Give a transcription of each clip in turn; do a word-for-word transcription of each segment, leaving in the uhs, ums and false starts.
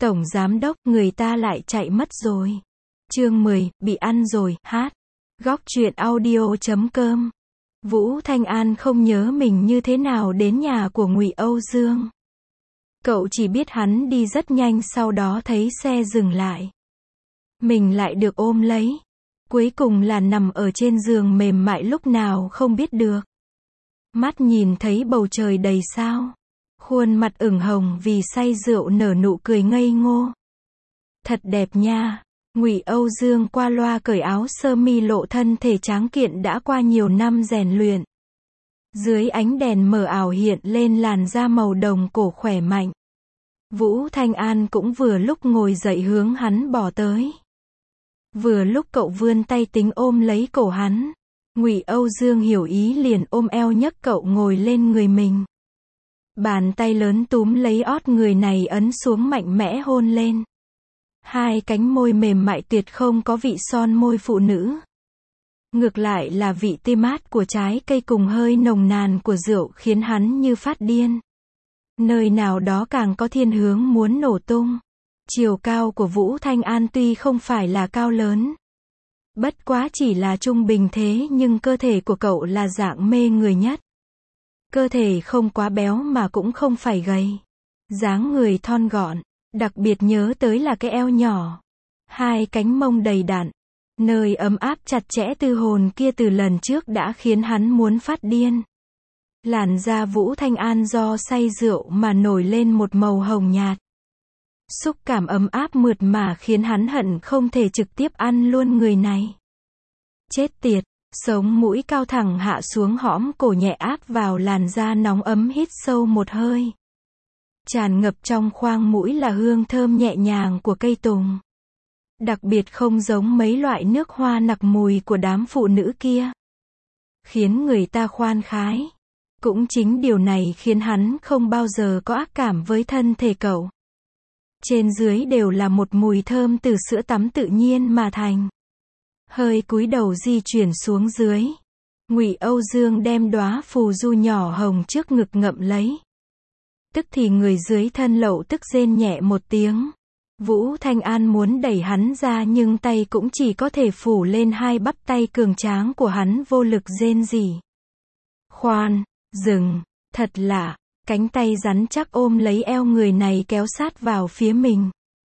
Tổng giám đốc, người ta lại chạy mất rồi. Chương mười, bị ăn rồi, hát. Góc truyện audio chấm com. Vũ Thanh An không nhớ mình như thế nào đến nhà của Ngụy Âu Dương. Cậu chỉ biết hắn đi rất nhanh, sau đó thấy xe dừng lại. Mình lại được ôm lấy. Cuối cùng là nằm ở trên giường mềm mại lúc nào không biết được. Mắt nhìn thấy bầu trời đầy sao. Khuôn mặt ửng hồng vì say rượu nở nụ cười ngây ngô. Thật đẹp nha. Ngụy Âu Dương qua loa cởi áo sơ mi lộ thân thể tráng kiện đã qua nhiều năm rèn luyện. Dưới ánh đèn mờ ảo hiện lên làn da màu đồng cổ khỏe mạnh. Vũ Thanh An cũng vừa lúc ngồi dậy hướng hắn bỏ tới. Vừa lúc cậu vươn tay tính ôm lấy cổ hắn. Ngụy Âu Dương hiểu ý liền ôm eo nhấc cậu ngồi lên người mình. Bàn tay lớn túm lấy ót người này ấn xuống mạnh mẽ hôn lên. Hai cánh môi mềm mại tuyệt không có vị son môi phụ nữ. Ngược lại là vị tê mát của trái cây cùng hơi nồng nàn của rượu khiến hắn như phát điên. Nơi nào đó càng có thiên hướng muốn nổ tung. Chiều cao của Vũ Thanh An tuy không phải là cao lớn. Bất quá chỉ là trung bình thế nhưng cơ thể của cậu là dạng mê người nhất. Cơ thể không quá béo mà cũng không phải gầy. Dáng người thon gọn. Đặc biệt nhớ tới là cái eo nhỏ. Hai cánh mông đầy đặn. Nơi ấm áp chặt chẽ tư hồn kia từ lần trước đã khiến hắn muốn phát điên. Làn da Vũ Thanh An do say rượu mà nổi lên một màu hồng nhạt. Xúc cảm ấm áp mượt mà khiến hắn hận không thể trực tiếp ăn luôn người này. Chết tiệt, sống mũi cao thẳng hạ xuống hõm cổ nhẹ áp vào làn da nóng ấm, hít sâu một hơi. Tràn ngập trong khoang mũi là hương thơm nhẹ nhàng của cây tùng. Đặc biệt không giống mấy loại nước hoa nặc mùi của đám phụ nữ kia. Khiến người ta khoan khái. Cũng chính điều này khiến hắn không bao giờ có ác cảm với thân thể cậu. Trên dưới đều là một mùi thơm từ sữa tắm tự nhiên mà thành. Hơi cúi đầu di chuyển xuống dưới. Ngụy Âu Dương đem đóa phù du nhỏ hồng trước ngực ngậm lấy. Tức thì người dưới thân lậu tức rên nhẹ một tiếng. Vũ Thanh An muốn đẩy hắn ra nhưng tay cũng chỉ có thể phủ lên hai bắp tay cường tráng của hắn, vô lực rên rỉ. Khoan, dừng, thật lạ, cánh tay rắn chắc ôm lấy eo người này kéo sát vào phía mình.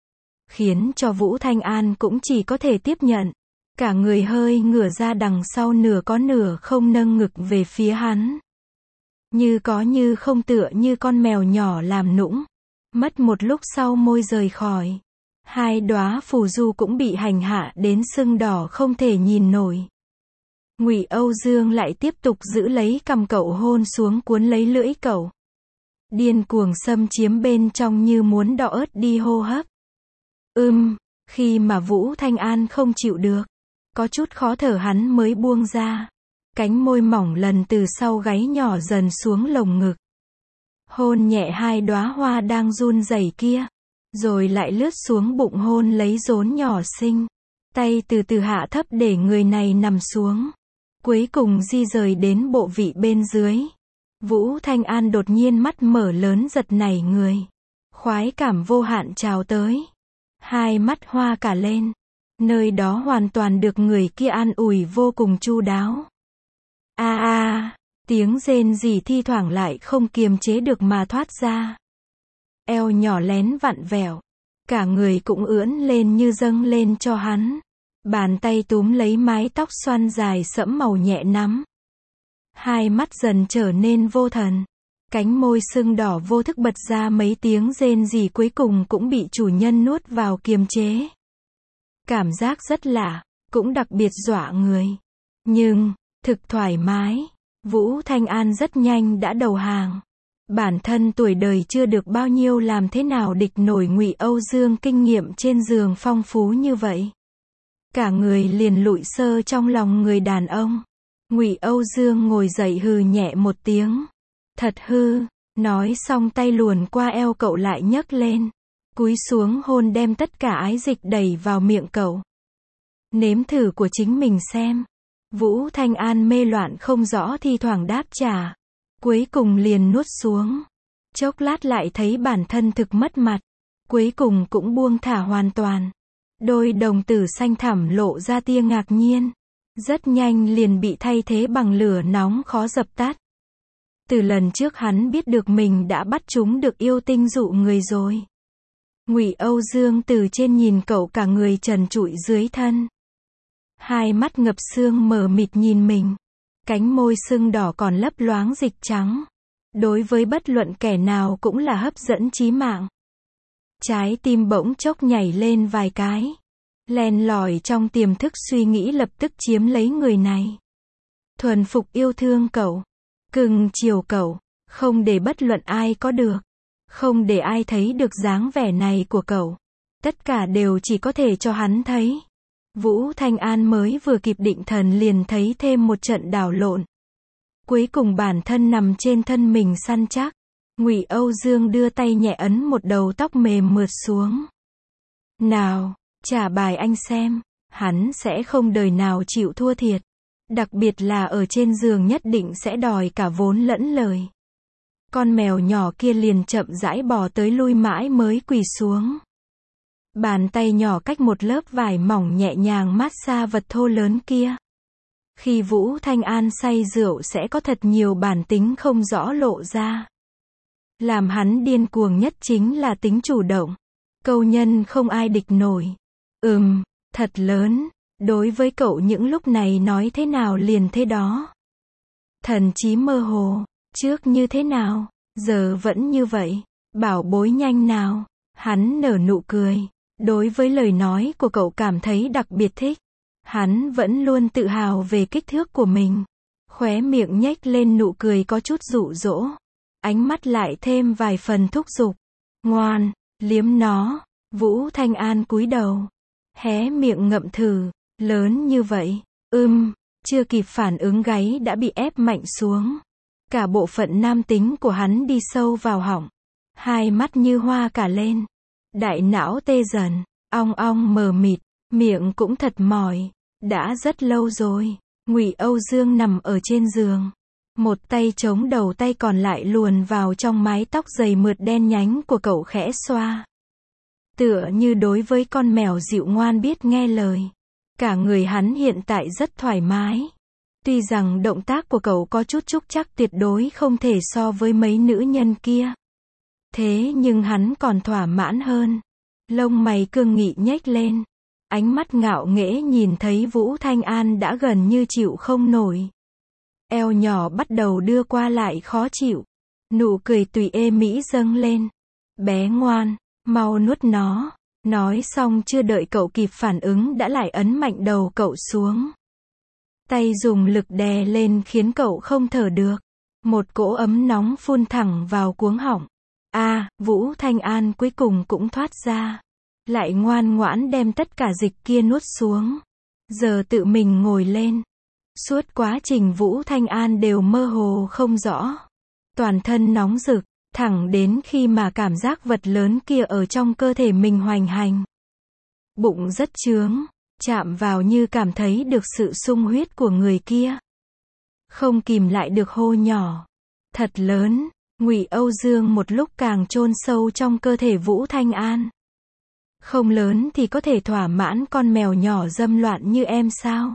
Khiến cho Vũ Thanh An cũng chỉ có thể tiếp nhận. Cả người hơi ngửa ra đằng sau, nửa có nửa không, nâng ngực về phía hắn. Như có như không, tựa như con mèo nhỏ làm nũng. Mất một lúc sau môi rời khỏi. Hai đóa phù du cũng bị hành hạ đến sưng đỏ không thể nhìn nổi. Ngụy Âu Dương lại tiếp tục giữ lấy cằm cậu, hôn xuống cuốn lấy lưỡi cậu. Điên cuồng xâm chiếm bên trong như muốn đọ ớt đi hô hấp. Ưm, khi mà Vũ Thanh An không chịu được, có chút khó thở hắn mới buông ra. Cánh môi mỏng lần từ sau gáy nhỏ dần xuống lồng ngực. Hôn nhẹ hai đóa hoa đang run rẩy kia. Rồi lại lướt xuống bụng hôn lấy rốn nhỏ xinh. Tay từ từ hạ thấp để người này nằm xuống. Cuối cùng di rời đến bộ vị bên dưới. Vũ Thanh An đột nhiên mắt mở lớn giật nảy người. Khoái cảm vô hạn trào tới. Hai mắt hoa cả lên. Nơi đó hoàn toàn được người kia an ủi vô cùng chu đáo. A a, tiếng rên rỉ thi thoảng lại không kiềm chế được mà thoát ra. Eo nhỏ lén vặn vẹo. Cả người cũng ưỡn lên như dâng lên cho hắn. Bàn tay túm lấy mái tóc xoăn dài sẫm màu nhẹ nắm. Hai mắt dần trở nên vô thần. Cánh môi sưng đỏ vô thức bật ra mấy tiếng rên rỉ, cuối cùng cũng bị chủ nhân nuốt vào kiềm chế. Cảm giác rất lạ, cũng đặc biệt dọa người. Nhưng, thực thoải mái. Vũ Thanh An rất nhanh đã đầu hàng. Bản thân tuổi đời chưa được bao nhiêu, làm thế nào địch nổi Ngụy Âu Dương kinh nghiệm trên giường phong phú như vậy. Cả người liền lụi sơ trong lòng người đàn ông. Ngụy Âu Dương ngồi dậy hừ nhẹ một tiếng. Thật hư, nói xong tay luồn qua eo cậu lại nhấc lên. Cúi xuống hôn đem tất cả ái dịch đẩy vào miệng cậu. Nếm thử của chính mình xem. Vũ Thanh An mê loạn không rõ thi thoảng đáp trả. Cuối cùng liền nuốt xuống. Chốc lát lại thấy bản thân thực mất mặt. cuối cùng cũng buông thả hoàn toàn. Đôi đồng tử xanh thẳm lộ ra tia ngạc nhiên. Rất nhanh liền bị thay thế bằng lửa nóng khó dập tắt. Từ lần trước hắn biết được mình đã bắt chúng được yêu tinh dụ người rồi. Ngụy Âu Dương từ trên nhìn cậu cả người trần trụi dưới thân. Hai mắt ngập sương mờ mịt nhìn mình. Cánh môi sưng đỏ còn lấp loáng dịch trắng. Đối với bất luận kẻ nào cũng là hấp dẫn chí mạng. Trái tim bỗng chốc nhảy lên vài cái. Len lỏi trong tiềm thức suy nghĩ lập tức chiếm lấy người này. Thuần phục yêu thương cậu. Cưng chiều cậu. Không để bất luận ai có được. Không để ai thấy được dáng vẻ này của cậu. Tất cả đều chỉ có thể cho hắn thấy. Vũ Thanh An mới vừa kịp định thần liền thấy thêm một trận đảo lộn. Cuối cùng bản thân nằm trên thân mình săn chắc. Ngụy Âu Dương đưa tay nhẹ ấn một đầu tóc mềm mượt xuống. Nào, trả bài anh xem. Hắn sẽ không đời nào chịu thua thiệt. Đặc biệt là ở trên giường nhất định sẽ đòi cả vốn lẫn lời. Con mèo nhỏ kia liền chậm rãi bò tới lui mãi mới quỳ xuống. Bàn tay nhỏ cách một lớp vải mỏng nhẹ nhàng mát xa vật thô lớn kia. Khi Vũ Thanh An say rượu sẽ có thật nhiều bản tính không rõ lộ ra. Làm hắn điên cuồng nhất chính là tính chủ động. Câu nhân không ai địch nổi. Ừm, thật lớn. Đối với cậu những lúc này nói thế nào liền thế đó. Thần trí mơ hồ. Trước như thế nào, giờ vẫn như vậy. Bảo bối nhanh nào. Hắn nở nụ cười. Đối với lời nói của cậu cảm thấy đặc biệt thích. Hắn vẫn luôn tự hào về kích thước của mình. Khóe miệng nhếch lên nụ cười có chút dụ dỗ. Ánh mắt lại thêm vài phần thúc giục. Ngoan, liếm nó. Vũ Thanh An cúi đầu. Hé miệng ngậm thử. Lớn như vậy. Ưm, chưa kịp phản ứng gáy đã bị ép mạnh xuống. Cả bộ phận nam tính của hắn đi sâu vào họng. Hai mắt như hoa cả lên. Đại não tê dần. Ong ong mờ mịt. Miệng cũng thật mỏi. Đã rất lâu rồi. Ngụy Âu Dương nằm ở trên giường. Một tay chống đầu tay còn lại luồn vào trong mái tóc dày mượt đen nhánh của cậu khẽ xoa. Tựa như đối với con mèo dịu ngoan biết nghe lời. Cả người hắn hiện tại rất thoải mái. Tuy rằng động tác của cậu có chút trúc trắc tuyệt đối không thể so với mấy nữ nhân kia. Thế nhưng hắn còn thỏa mãn hơn. Lông mày cương nghị nhếch lên. Ánh mắt ngạo nghễ nhìn thấy Vũ Thanh An đã gần như chịu không nổi. Eo nhỏ bắt đầu đưa qua lại khó chịu. Nụ cười tùy ê mỹ dâng lên. Bé ngoan, mau nuốt nó. Nói xong chưa đợi cậu kịp phản ứng đã lại ấn mạnh đầu cậu xuống. Tay dùng lực đè lên khiến cậu không thở được. Một cỗ ấm nóng phun thẳng vào cuống họng. A, à, Vũ Thanh An cuối cùng cũng thoát ra. Lại ngoan ngoãn đem tất cả dịch kia nuốt xuống. Giờ tự mình ngồi lên. Suốt quá trình Vũ Thanh An đều mơ hồ không rõ. Toàn thân nóng rực, thẳng đến khi mà cảm giác vật lớn kia ở trong cơ thể mình hoành hành. Bụng rất chướng, chạm vào như cảm thấy được sự sung huyết của người kia. Không kìm lại được hô nhỏ. Thật lớn, Ngụy Âu Dương một lúc càng chôn sâu trong cơ thể Vũ Thanh An. Không lớn thì có thể thỏa mãn con mèo nhỏ dâm loạn như em sao?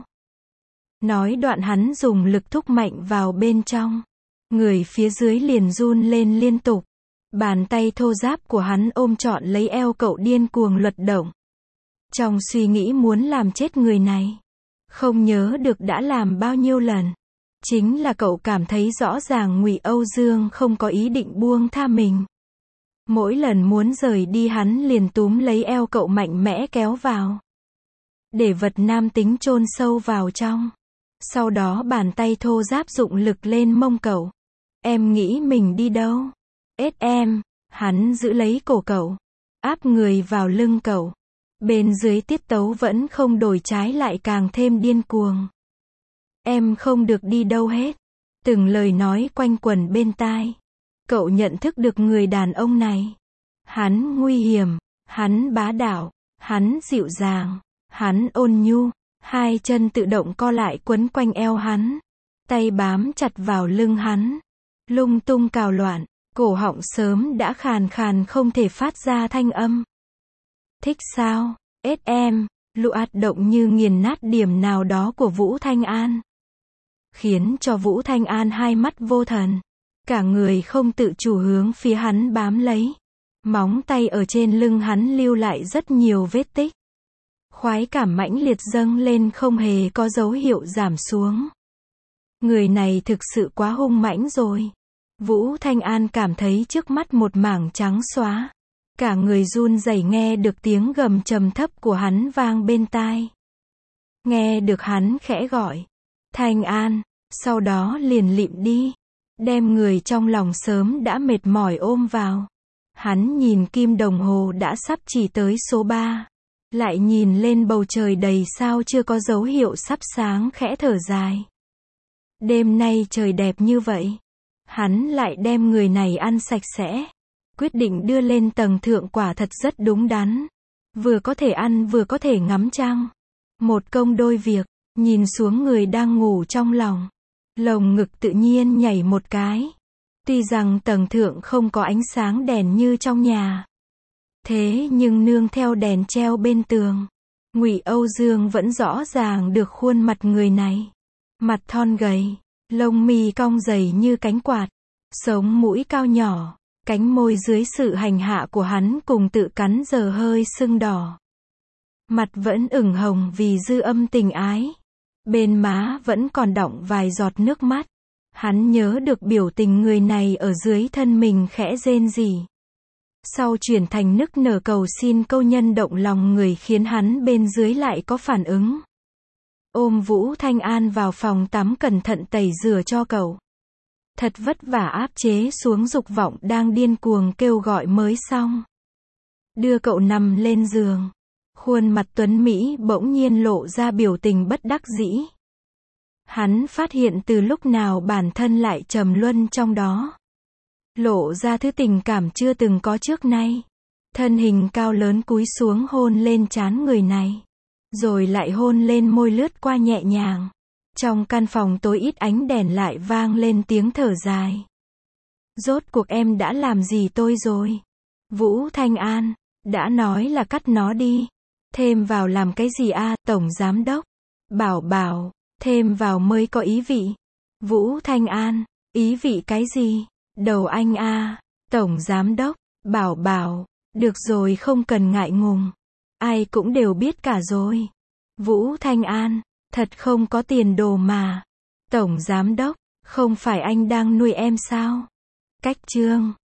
Nói đoạn hắn dùng lực thúc mạnh vào bên trong. Người phía dưới liền run lên liên tục. Bàn tay thô ráp của hắn ôm trọn lấy eo cậu điên cuồng luật động. Trong suy nghĩ muốn làm chết người này. Không nhớ được đã làm bao nhiêu lần. Chính là cậu cảm thấy rõ ràng Ngụy Âu Dương không có ý định buông tha mình. Mỗi lần muốn rời đi hắn liền túm lấy eo cậu mạnh mẽ kéo vào. Để vật nam tính chôn sâu vào trong. Sau đó bàn tay thô ráp dụng lực lên mông cậu. Em nghĩ mình đi đâu? Ết em. Hắn giữ lấy cổ cậu. Áp người vào lưng cậu. Bên dưới tiết tấu vẫn không đổi trái lại càng thêm điên cuồng. Em không được đi đâu hết. Từng lời nói quanh quẩn bên tai. Cậu nhận thức được người đàn ông này. Hắn nguy hiểm. Hắn bá đạo. Hắn dịu dàng. Hắn ôn nhu. Hai chân tự động co lại quấn quanh eo hắn. Tay bám chặt vào lưng hắn. Lung tung cào loạn. Cổ họng sớm đã khàn khàn không thể phát ra thanh âm. Thích sao? ét em, loạt động như nghiền nát điểm nào đó của Vũ Thanh An. Khiến cho Vũ Thanh An hai mắt vô thần. Cả người không tự chủ hướng phía hắn bám lấy. Móng tay ở trên lưng hắn lưu lại rất nhiều vết tích. Khoái cảm mãnh liệt dâng lên không hề có dấu hiệu giảm xuống. Người này thực sự quá hung mãnh rồi. Vũ Thanh An cảm thấy trước mắt một mảng trắng xóa. Cả người run rẩy nghe được tiếng gầm trầm thấp của hắn vang bên tai. Nghe được hắn khẽ gọi. Thanh An, sau đó liền lịm đi. Đem người trong lòng sớm đã mệt mỏi ôm vào. Hắn nhìn kim đồng hồ đã sắp chỉ tới số ba. Lại nhìn lên bầu trời đầy sao chưa có dấu hiệu sắp sáng khẽ thở dài. Đêm nay trời đẹp như vậy. Hắn lại đem người này ăn sạch sẽ. Quyết định đưa lên tầng thượng quả thật rất đúng đắn. Vừa có thể ăn vừa có thể ngắm trăng. Một công đôi việc, nhìn xuống người đang ngủ trong lòng. Lồng ngực tự nhiên nhảy một cái. Tuy rằng tầng thượng không có ánh sáng đèn như trong nhà. Thế nhưng nương theo đèn treo bên tường. Ngụy Âu Dương vẫn rõ ràng được khuôn mặt người này. Mặt thon gầy, lông mi cong dày như cánh quạt. Sống mũi cao nhỏ. Cánh môi dưới sự hành hạ của hắn cùng tự cắn giờ hơi sưng đỏ. Mặt vẫn ửng hồng vì dư âm tình ái. Bên má vẫn còn đọng vài giọt nước mắt. Hắn nhớ được biểu tình người này ở dưới thân mình khẽ rên rỉ. Sau chuyển thành nức nở cầu xin câu nhân động lòng người khiến hắn bên dưới lại có phản ứng. Ôm Vũ Thanh An vào phòng tắm cẩn thận tẩy rửa cho cậu. Thật vất vả áp chế xuống dục vọng đang điên cuồng kêu gọi mới xong. Đưa cậu nằm lên giường. Khuôn mặt tuấn Mỹ bỗng nhiên lộ ra biểu tình bất đắc dĩ. Hắn phát hiện từ lúc nào bản thân lại trầm luân trong đó. Lộ ra thứ tình cảm chưa từng có trước nay. Thân hình cao lớn cúi xuống hôn lên trán người này. Rồi lại hôn lên môi lướt qua nhẹ nhàng. Trong căn phòng tối ít ánh đèn lại vang lên tiếng thở dài. Rốt cuộc em đã làm gì tôi rồi? Vũ Thanh An, đã nói là cắt nó đi. Thêm vào làm cái gì a, à, Tổng Giám Đốc? Bảo bảo, thêm vào mới có ý vị. Vũ Thanh An, ý vị cái gì? Đầu anh a, à, Tổng Giám Đốc, bảo bảo, được rồi không cần ngại ngùng. Ai cũng đều biết cả rồi. Vũ Thanh An, thật không có tiền đồ mà. Tổng Giám Đốc, không phải anh đang nuôi em sao? Cách chương